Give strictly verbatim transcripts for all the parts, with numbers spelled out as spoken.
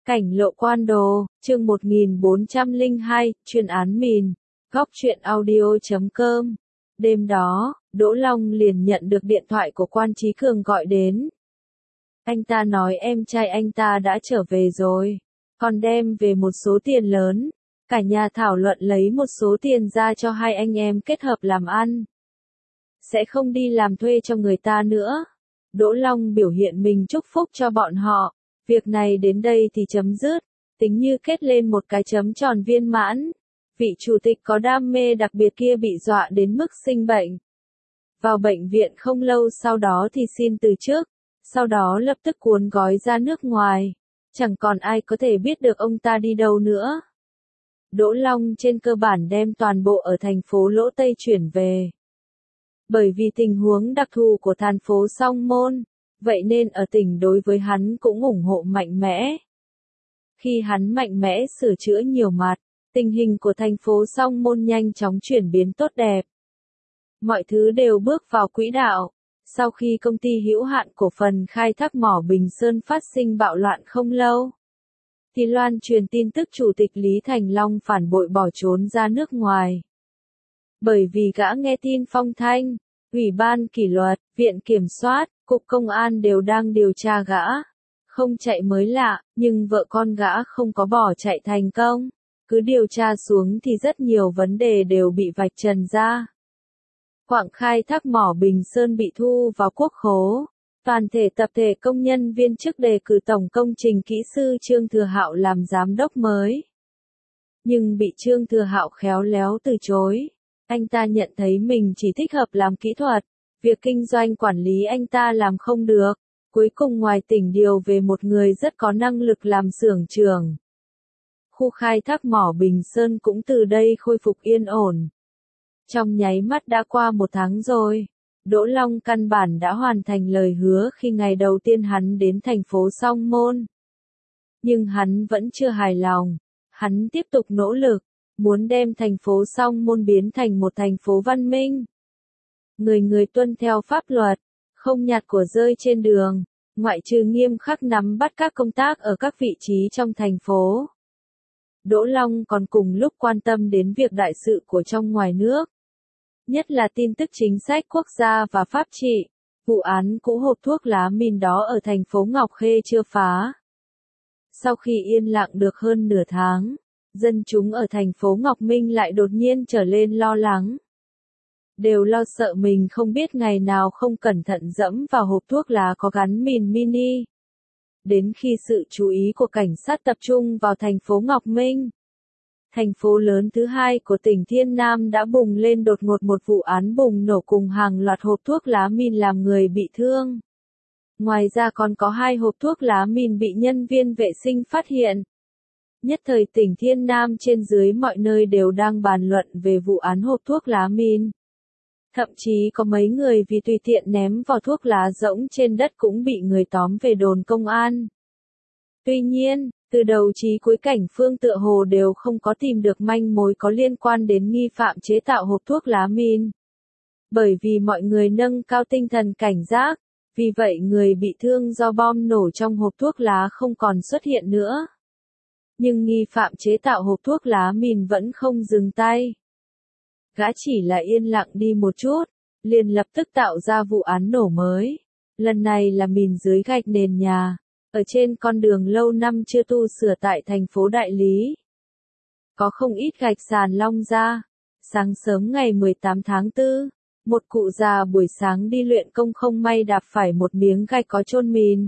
Cảnh lộ quan đồ, chương một nghìn bốn trăm lẻ hai, chuyên án mìn, góc truyện audio chấm com. Đêm đó, Đỗ Long liền nhận được điện thoại của Quan Chí Cường gọi đến. Anh ta nói em trai anh ta đã trở về rồi, còn đem về một số tiền lớn. Cả nhà thảo luận lấy một số tiền ra cho hai anh em kết hợp làm ăn. Sẽ không đi làm thuê cho người ta nữa. Đỗ Long biểu hiện mình chúc phúc cho bọn họ. Việc này đến đây thì chấm dứt, tính như kết lên một cái chấm tròn viên mãn. Vị chủ tịch có đam mê đặc biệt kia bị dọa đến mức sinh bệnh. Vào bệnh viện không lâu sau đó thì xin từ chức, sau đó lập tức cuốn gói ra nước ngoài. Chẳng còn ai có thể biết được ông ta đi đâu nữa. Đỗ Long trên cơ bản đem toàn bộ ở thành phố Lỗ Tây chuyển về. Bởi vì tình huống đặc thù của thành phố Song Môn, vậy nên ở tỉnh đối với hắn cũng ủng hộ mạnh mẽ. Khi hắn mạnh mẽ sửa chữa nhiều mặt, tình hình của thành phố Song Môn nhanh chóng chuyển biến tốt đẹp. Mọi thứ đều bước vào quỹ đạo. Sau khi công ty hữu hạn cổ phần khai thác mỏ Bình Sơn phát sinh bạo loạn không lâu, thì loan truyền tin tức Chủ tịch Lý Thành Long phản bội bỏ trốn ra nước ngoài. Bởi vì gã nghe tin phong thanh, Ủy ban kỷ luật, Viện Kiểm soát, Cục Công an đều đang điều tra gã. Không chạy mới lạ, nhưng vợ con gã không có bỏ chạy thành công. Cứ điều tra xuống thì rất nhiều vấn đề đều bị vạch trần ra. Quặng khai thác mỏ Bình Sơn bị thu vào quốc khố. Toàn thể tập thể công nhân viên chức đề cử tổng công trình kỹ sư Trương Thừa Hạo làm giám đốc mới. Nhưng bị Trương Thừa Hạo khéo léo từ chối. Anh ta nhận thấy mình chỉ thích hợp làm kỹ thuật. Việc kinh doanh quản lý anh ta làm không được. Cuối cùng ngoài tỉnh điều về một người rất có năng lực làm xưởng trưởng. Khu khai thác mỏ Bình Sơn cũng từ đây khôi phục yên ổn. Trong nháy mắt đã qua một tháng rồi. Đỗ Long căn bản đã hoàn thành lời hứa khi ngày đầu tiên hắn đến thành phố Song Môn. Nhưng hắn vẫn chưa hài lòng. Hắn tiếp tục nỗ lực, muốn đem thành phố Song Môn biến thành một thành phố văn minh. Người người tuân theo pháp luật, không nhặt của rơi trên đường, ngoại trừ nghiêm khắc nắm bắt các công tác ở các vị trí trong thành phố. Đỗ Long còn cùng lúc quan tâm đến việc đại sự của trong ngoài nước. Nhất là tin tức chính sách quốc gia và pháp trị, vụ án cũ hộp thuốc lá mìn đó ở thành phố Ngọc Khê chưa phá. Sau khi yên lặng được hơn nửa tháng, dân chúng ở thành phố Ngọc Minh lại đột nhiên trở lên lo lắng. Đều lo sợ mình không biết ngày nào không cẩn thận dẫm vào hộp thuốc lá có gắn mìn mini. Đến khi sự chú ý của cảnh sát tập trung vào thành phố Ngọc Minh, thành phố lớn thứ hai của tỉnh Thiên Nam đã bùng lên đột ngột một vụ án bùng nổ cùng hàng loạt hộp thuốc lá mìn làm người bị thương. Ngoài ra còn có hai hộp thuốc lá mìn bị nhân viên vệ sinh phát hiện. Nhất thời tỉnh Thiên Nam trên dưới mọi nơi đều đang bàn luận về vụ án hộp thuốc lá mìn. Thậm chí có mấy người vì tùy tiện ném vỏ thuốc lá rỗng trên đất cũng bị người tóm về đồn công an. Tuy nhiên, từ đầu chí cuối cảnh phương tựa hồ đều không có tìm được manh mối có liên quan đến nghi phạm chế tạo hộp thuốc lá mìn. Bởi vì mọi người nâng cao tinh thần cảnh giác, vì vậy người bị thương do bom nổ trong hộp thuốc lá không còn xuất hiện nữa. Nhưng nghi phạm chế tạo hộp thuốc lá mìn vẫn không dừng tay. Gã chỉ là yên lặng đi một chút, liền lập tức tạo ra vụ án nổ mới. Lần này là mìn dưới gạch nền nhà, ở trên con đường lâu năm chưa tu sửa tại thành phố Đại Lý. Có không ít gạch sàn long ra. Sáng sớm ngày mười tám tháng tư, một cụ già buổi sáng đi luyện công không may đạp phải một miếng gạch có chôn mìn.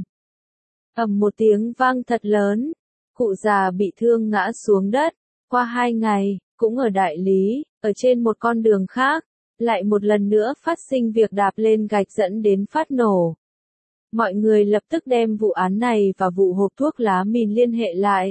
Ầm một tiếng vang thật lớn, cụ già bị thương ngã xuống đất. Qua hai ngày, cũng ở Đại Lý, ở trên một con đường khác, lại một lần nữa phát sinh việc đạp lên gạch dẫn đến phát nổ. Mọi người lập tức đem vụ án này và vụ hộp thuốc lá mìn liên hệ lại.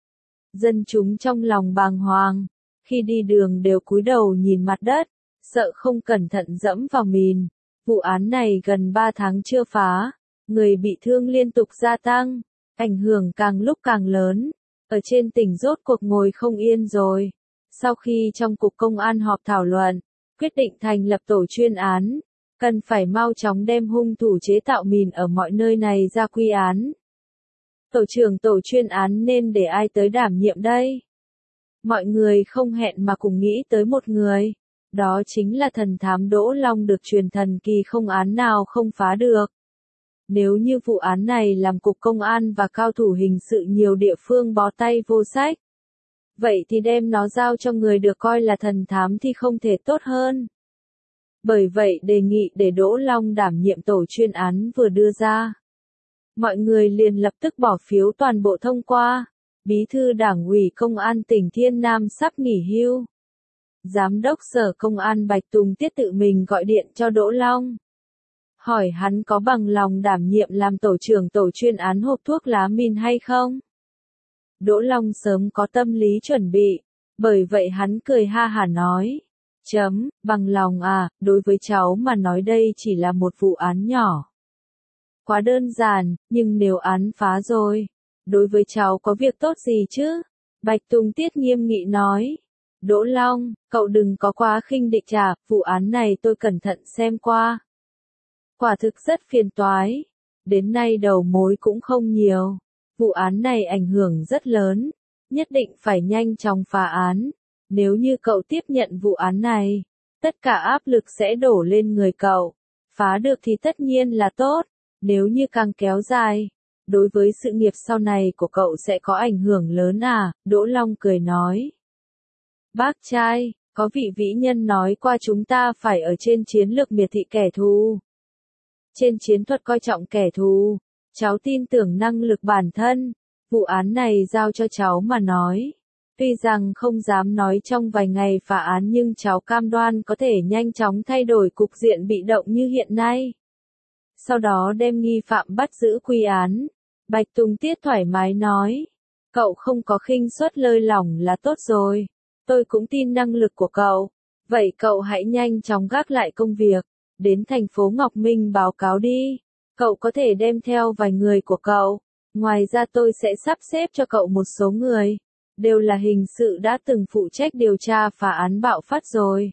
Dân chúng trong lòng bàng hoàng, khi đi đường đều cúi đầu nhìn mặt đất, sợ không cẩn thận dẫm vào mìn. Vụ án này gần ba tháng chưa phá, người bị thương liên tục gia tăng, ảnh hưởng càng lúc càng lớn. Ở trên tỉnh rốt cuộc ngồi không yên rồi. Sau khi trong cục công an họp thảo luận, quyết định thành lập tổ chuyên án, cần phải mau chóng đem hung thủ chế tạo mìn ở mọi nơi này ra quy án. Tổ trưởng tổ chuyên án nên để ai tới đảm nhiệm đây? Mọi người không hẹn mà cùng nghĩ tới một người. Đó chính là thần thám Đỗ Long được truyền thần kỳ không án nào không phá được. Nếu như vụ án này làm cục công an và cao thủ hình sự nhiều địa phương bó tay vô sách, vậy thì đem nó giao cho người được coi là thần thám thì không thể tốt hơn. Bởi vậy đề nghị để Đỗ Long đảm nhiệm tổ chuyên án vừa đưa ra. Mọi người liền lập tức bỏ phiếu toàn bộ thông qua. Bí thư Đảng ủy Công an tỉnh Thiên Nam sắp nghỉ hưu. Giám đốc Sở Công an Bạch Tùng Tiết tự mình gọi điện cho Đỗ Long. Hỏi hắn có bằng lòng đảm nhiệm làm tổ trưởng tổ chuyên án hộp thuốc lá min hay không? Đỗ Long sớm có tâm lý chuẩn bị, bởi vậy hắn cười ha hả nói. Chấm, bằng lòng à, đối với cháu mà nói đây chỉ là một vụ án nhỏ. Quá đơn giản, nhưng nếu án phá rồi, đối với cháu có việc tốt gì chứ? Bạch Tùng Tiết nghiêm nghị nói. Đỗ Long, cậu đừng có quá khinh địch chả, vụ án này tôi cẩn thận xem qua. Quả thực rất phiền toái. Đến nay đầu mối cũng không nhiều. Vụ án này ảnh hưởng rất lớn. Nhất định phải nhanh chóng phá án. Nếu như cậu tiếp nhận vụ án này, tất cả áp lực sẽ đổ lên người cậu. Phá được thì tất nhiên là tốt. Nếu như càng kéo dài, đối với sự nghiệp sau này của cậu sẽ có ảnh hưởng lớn à, Đỗ Long cười nói. Bác trai, có vị vĩ nhân nói qua chúng ta phải ở trên chiến lược miệt thị kẻ thù. Trên chiến thuật coi trọng kẻ thù, cháu tin tưởng năng lực bản thân, vụ án này giao cho cháu mà nói. Tuy rằng không dám nói trong vài ngày phá án nhưng cháu cam đoan có thể nhanh chóng thay đổi cục diện bị động như hiện nay. Sau đó đem nghi phạm bắt giữ quy án. Bạch Tùng Tiết thoải mái nói. Cậu không có khinh suất lơi lỏng là tốt rồi. Tôi cũng tin năng lực của cậu. Vậy cậu hãy nhanh chóng gác lại công việc. Đến thành phố Ngọc Minh báo cáo đi. Cậu có thể đem theo vài người của cậu. Ngoài ra tôi sẽ sắp xếp cho cậu một số người. Đều là hình sự đã từng phụ trách điều tra phá án bạo phát rồi.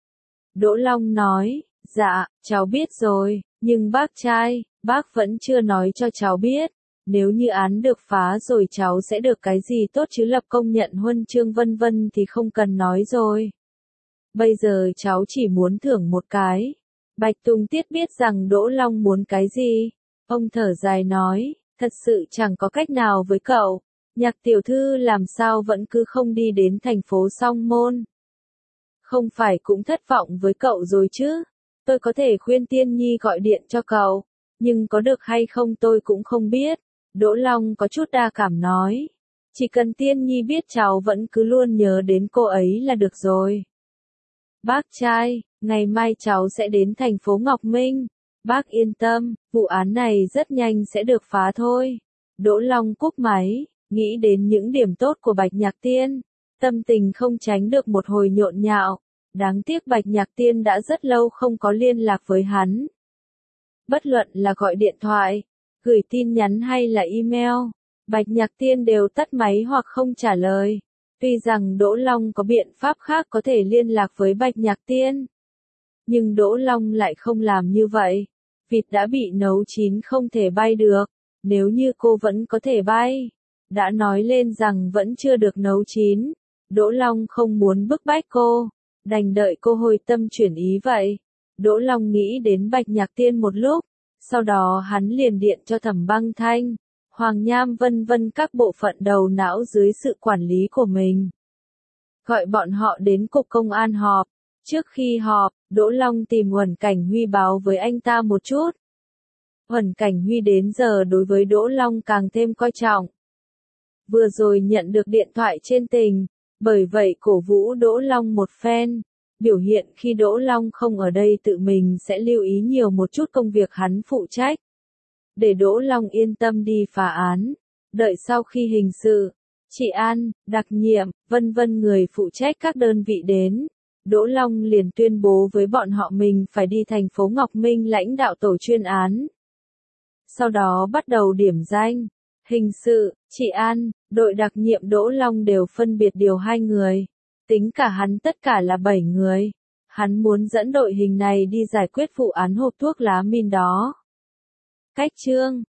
Đỗ Long nói. Dạ, cháu biết rồi. Nhưng bác trai, bác vẫn chưa nói cho cháu biết. Nếu như án được phá rồi cháu sẽ được cái gì tốt chứ, lập công nhận huân chương vân vân thì không cần nói rồi. Bây giờ cháu chỉ muốn thưởng một cái. Bạch Tùng Tiết biết rằng Đỗ Long muốn cái gì. Ông thở dài nói, thật sự chẳng có cách nào với cậu. Nhạc tiểu thư làm sao vẫn cứ không đi đến thành phố Song Môn. Không phải cũng thất vọng với cậu rồi chứ. Tôi có thể khuyên Tiên Nhi gọi điện cho cậu, nhưng có được hay không tôi cũng không biết. Đỗ Long có chút đa cảm nói. Chỉ cần Tiên Nhi biết cháu vẫn cứ luôn nhớ đến cô ấy là được rồi. Bác trai, ngày mai cháu sẽ đến thành phố Ngọc Minh. Bác yên tâm, vụ án này rất nhanh sẽ được phá thôi. Đỗ Long cúp máy, nghĩ đến những điểm tốt của Bạch Nhạc Tiên. Tâm tình không tránh được một hồi nhộn nhạo. Đáng tiếc Bạch Nhạc Tiên đã rất lâu không có liên lạc với hắn. Bất luận là gọi điện thoại, gửi tin nhắn hay là email, Bạch Nhạc Tiên đều tắt máy hoặc không trả lời. Tuy rằng Đỗ Long có biện pháp khác có thể liên lạc với Bạch Nhạc Tiên, nhưng Đỗ Long lại không làm như vậy. Vịt đã bị nấu chín không thể bay được, nếu như cô vẫn có thể bay. Đã nói lên rằng vẫn chưa được nấu chín, Đỗ Long không muốn bức bách cô. Đành đợi cô hồi tâm chuyển ý vậy. Đỗ Long nghĩ đến Bạch Nhạc Tiên một lúc, sau đó hắn liền điện cho Thẩm Băng Thanh, Hoàng Nham vân vân các bộ phận đầu não dưới sự quản lý của mình. Gọi bọn họ đến cục công an họp. Trước khi họp, Đỗ Long tìm Uẩn Cảnh Huy báo với anh ta một chút. Uẩn Cảnh Huy đến giờ đối với Đỗ Long càng thêm coi trọng. Vừa rồi nhận được điện thoại trên tình. Bởi vậy cổ vũ Đỗ Long một phen, biểu hiện khi Đỗ Long không ở đây tự mình sẽ lưu ý nhiều một chút công việc hắn phụ trách. Để Đỗ Long yên tâm đi phá án, đợi sau khi hình sự, trị an, đặc nhiệm, vân vân người phụ trách các đơn vị đến, Đỗ Long liền tuyên bố với bọn họ mình phải đi thành phố Ngọc Minh lãnh đạo tổ chuyên án. Sau đó bắt đầu điểm danh. Hình sự, trị an, đội đặc nhiệm Đỗ Long đều phân biệt điều hai người. Tính cả hắn tất cả là bảy người. Hắn muốn dẫn đội hình này đi giải quyết vụ án hộp thuốc lá min đó. Cách chương